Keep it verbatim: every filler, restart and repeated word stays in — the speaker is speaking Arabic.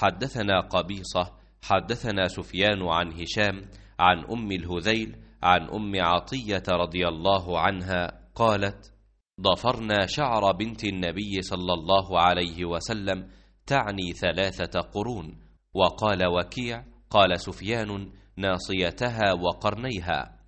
حدثنا قبيصة حدثنا سفيان عن هشام عن أم الهذيل عن أم عطية رضي الله عنها قالت: ضفرنا شعر بنت النبي صلى الله عليه وسلم، تعني ثلاثة قرون. وقال وكيع: قال سفيان: ناصيتها وقرنيها.